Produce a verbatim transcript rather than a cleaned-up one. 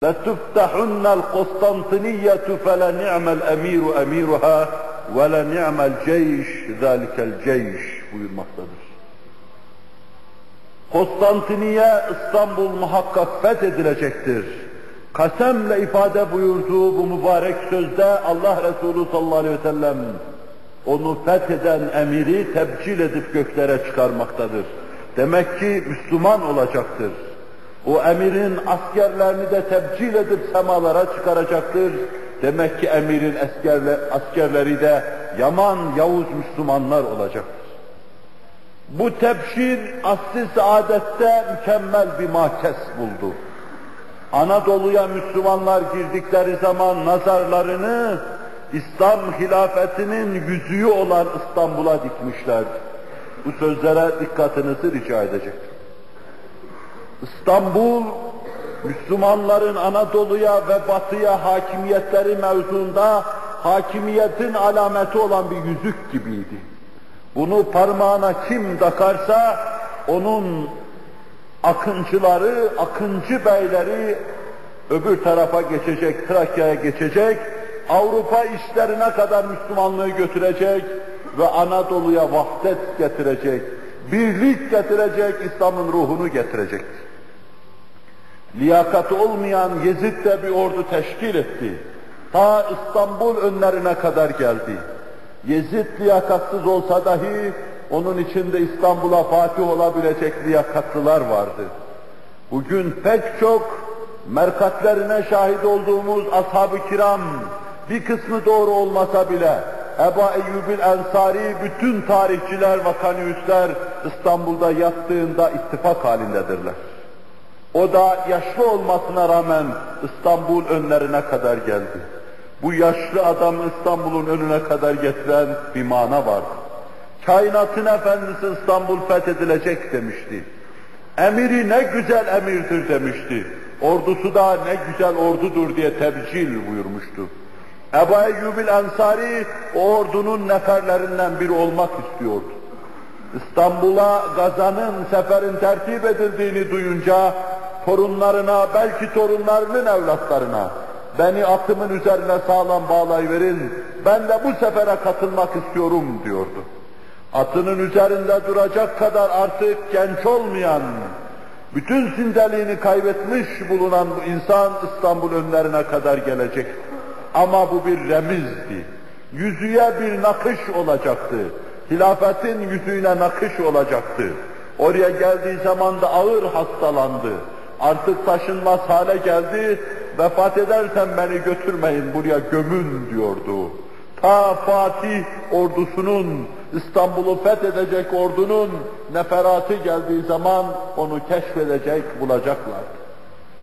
لَتُفْتَحُنَّ الْقُسْطَنْطِنِيَّةُ فَلَنِعْمَ الْاَم۪يرُ اَم۪يرُهَا وَلَنِعْمَ الْجَيْشِ ذَٰلِكَ الْجَيْشِ buyurmaktadır. Konstantiniye, İstanbul muhakkak fethedilecektir. Kasemle ifade buyurduğu bu mübarek sözde Allah Resulü sallallahu aleyhi ve sellem onu fetheden emiri tebcil edip göklere çıkarmaktadır. Demek ki Müslüman olacaktır. O emirin askerlerini de tebcil edip semalara çıkaracaktır. Demek ki emirin askerle, askerleri de yaman, yavuz Müslümanlar olacaktır. Bu tebşir asr-ı saadette mükemmel bir makes buldu. Anadolu'ya Müslümanlar girdikleri zaman nazarlarını İslam hilafetinin yüzüğü olan İstanbul'a dikmişlerdi. Bu sözlere dikkatinizi rica edecektim. İstanbul, Müslümanların Anadolu'ya ve Batı'ya hakimiyetleri mevzuunda hakimiyetin alameti olan bir yüzük gibiydi. Bunu parmağına kim takarsa onun akıncıları, akıncı beyleri öbür tarafa geçecek, Trakya'ya geçecek, Avrupa işlerine kadar Müslümanlığı götürecek ve Anadolu'ya vahdet getirecek, birlik getirecek, İslam'ın ruhunu getirecektir. Liyakati olmayan Yezid de bir ordu teşkil etti. Ta İstanbul önlerine kadar geldi. Yezid liyakatsız olsa dahi onun içinde İstanbul'a fatih olabilecek liyakatlılar vardı. Bugün pek çok merkatlerine şahit olduğumuz ashab-ı kiram, bir kısmı doğru olmasa bile Ebu Eyyubil Ensari, bütün tarihçiler ve kaniyüsler İstanbul'da yattığında ittifak halindedirler. O da yaşlı olmasına rağmen İstanbul önlerine kadar geldi. Bu yaşlı adamı İstanbul'un önüne kadar getiren bir mana vardı. Kainatın efendisi İstanbul fethedilecek demişti. Emiri ne güzel emirdir demişti. Ordusu da ne güzel ordudur diye tebcil buyurmuştu. Ebu Eyyubil Ensari o ordunun neferlerinden biri olmak istiyordu. İstanbul'a gazanın, seferin tertip edildiğini duyunca torunlarına, belki torunlarının evlatlarına beni atımın üzerine sağlam bağlayıverin, ben de bu sefere katılmak istiyorum diyordu. Atının üzerinde duracak kadar artık genç olmayan, bütün zindeliğini kaybetmiş bulunan bu insan İstanbul önlerine kadar gelecek. Ama bu bir remizdi. Yüzüğe bir nakış olacaktı. Hilafetin yüzüğüne nakış olacaktı. Oraya geldiği zaman da ağır hastalandı. Artık taşınmaz hale geldi. Vefat edersen beni götürmeyin, buraya gömün diyordu. Ta Fatih ordusunun, İstanbul'u fethedecek ordunun neferatı geldiği zaman onu keşfedecek, bulacaklar.